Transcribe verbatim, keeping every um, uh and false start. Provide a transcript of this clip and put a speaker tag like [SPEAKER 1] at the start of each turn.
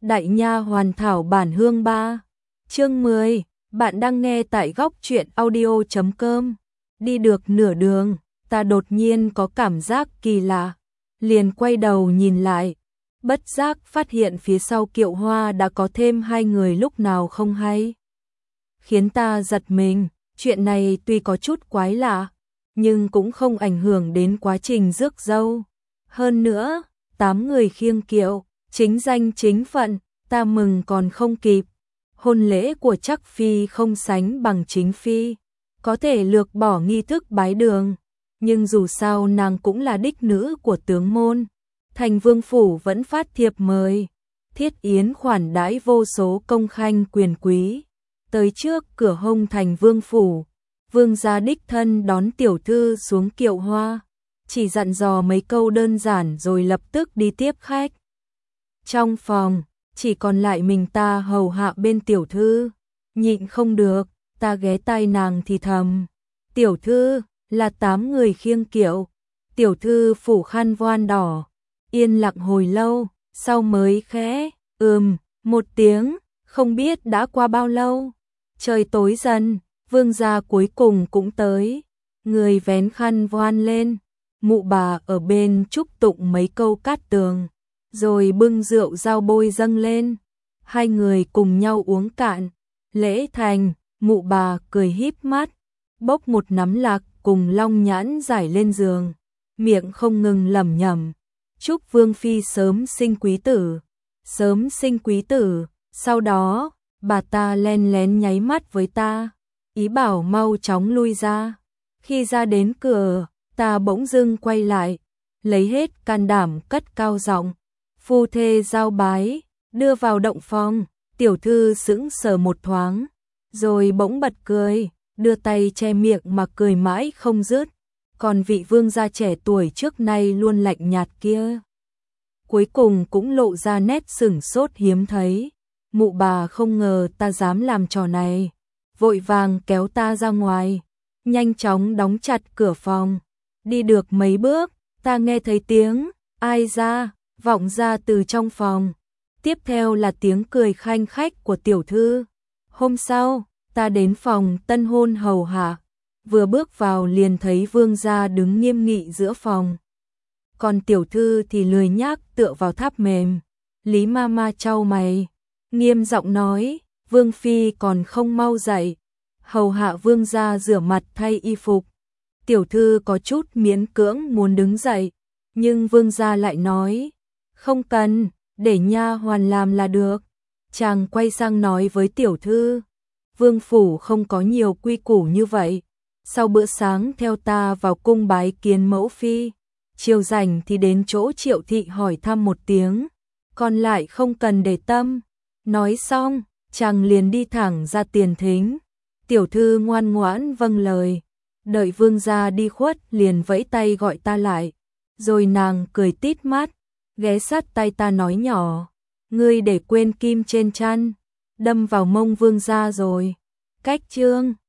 [SPEAKER 1] Đại nha hoàn thảo bản hương ba. Chương mười, bạn đang nghe tại góc truyện audio chấm com. Đi được nửa đường, ta đột nhiên có cảm giác kỳ lạ, liền quay đầu nhìn lại, bất giác phát hiện phía sau Kiệu Hoa đã có thêm hai người lúc nào không hay. Khiến ta giật mình, chuyện này tuy có chút quái lạ, nhưng cũng không ảnh hưởng đến quá trình rước dâu. Hơn nữa, tám người khiêng kiệu, chính danh chính phận, ta mừng còn không kịp. Hôn lễ của Trắc Phi không sánh bằng chính Phi, có thể lược bỏ nghi thức bái đường, nhưng dù sao nàng cũng là đích nữ của tướng môn. Thành Vương Phủ vẫn phát thiệp mời, thiết yến khoản đãi vô số công khanh quyền quý. Tới trước cửa hông Thành Vương Phủ, vương gia đích thân đón tiểu thư xuống kiệu hoa, chỉ dặn dò mấy câu đơn giản rồi lập tức đi tiếp khách. Trong phòng, chỉ còn lại mình ta hầu hạ bên tiểu thư, nhịn không được, ta ghé tai nàng thì thầm. Tiểu thư, là tám người khiêng kiệu, tiểu thư phủ khăn voan đỏ, yên lặng hồi lâu, sau mới khẽ, ừm, một tiếng, không biết đã qua bao lâu. Trời tối dần, vương gia cuối cùng cũng tới, người vén khăn voan lên, mụ bà ở bên chúc tụng mấy câu cát tường, rồi bưng rượu dao bôi dâng lên, hai người cùng nhau uống cạn. Lễ thành, mụ bà cười híp mắt, bốc một nắm lạc cùng long nhãn giải lên giường, miệng không ngừng lẩm nhẩm, chúc Vương Phi sớm sinh quý tử, sớm sinh quý tử. Sau đó, bà ta len lén nháy mắt với ta, ý bảo mau chóng lui ra. Khi ra đến cửa, ta bỗng dưng quay lại, lấy hết can đảm cất cao giọng, phu thê giao bái, đưa vào động phòng. Tiểu thư sững sờ một thoáng, rồi bỗng bật cười, đưa tay che miệng mà cười mãi không dứt. Còn vị vương gia trẻ tuổi trước nay luôn lạnh nhạt kia, cuối cùng cũng lộ ra nét sửng sốt hiếm thấy. Mụ bà không ngờ ta dám làm trò này, vội vàng kéo ta ra ngoài, nhanh chóng đóng chặt cửa phòng. Đi được mấy bước, ta nghe thấy tiếng ai ra vọng ra từ trong phòng. Tiếp theo là tiếng cười khanh khách của tiểu thư. Hôm sau, ta đến phòng tân hôn hầu hạ, vừa bước vào liền thấy vương gia đứng nghiêm nghị giữa phòng, còn tiểu thư thì lười nhác tựa vào tháp mềm. Lý Mama chau mày, nghiêm giọng nói, Vương Phi còn không mau dậy, hầu hạ vương gia rửa mặt thay y phục. Tiểu thư có chút miễn cưỡng muốn đứng dậy, nhưng vương gia lại nói, không cần, để nha hoàn làm là được. Chàng quay sang nói với tiểu thư, Vương Phủ không có nhiều quy củ như vậy, sau bữa sáng theo ta vào cung bái kiến mẫu phi, chiều rảnh thì đến chỗ Triệu thị hỏi thăm một tiếng, còn lại không cần để tâm. Nói xong, chàng liền đi thẳng ra tiền thính. Tiểu thư ngoan ngoãn vâng lời, đợi vương gia đi khuất liền vẫy tay gọi ta lại, rồi nàng cười tít mắt, ghé sát tay ta nói nhỏ, ngươi để quên kim trên chăn, đâm vào mông vương gia rồi. Cách chương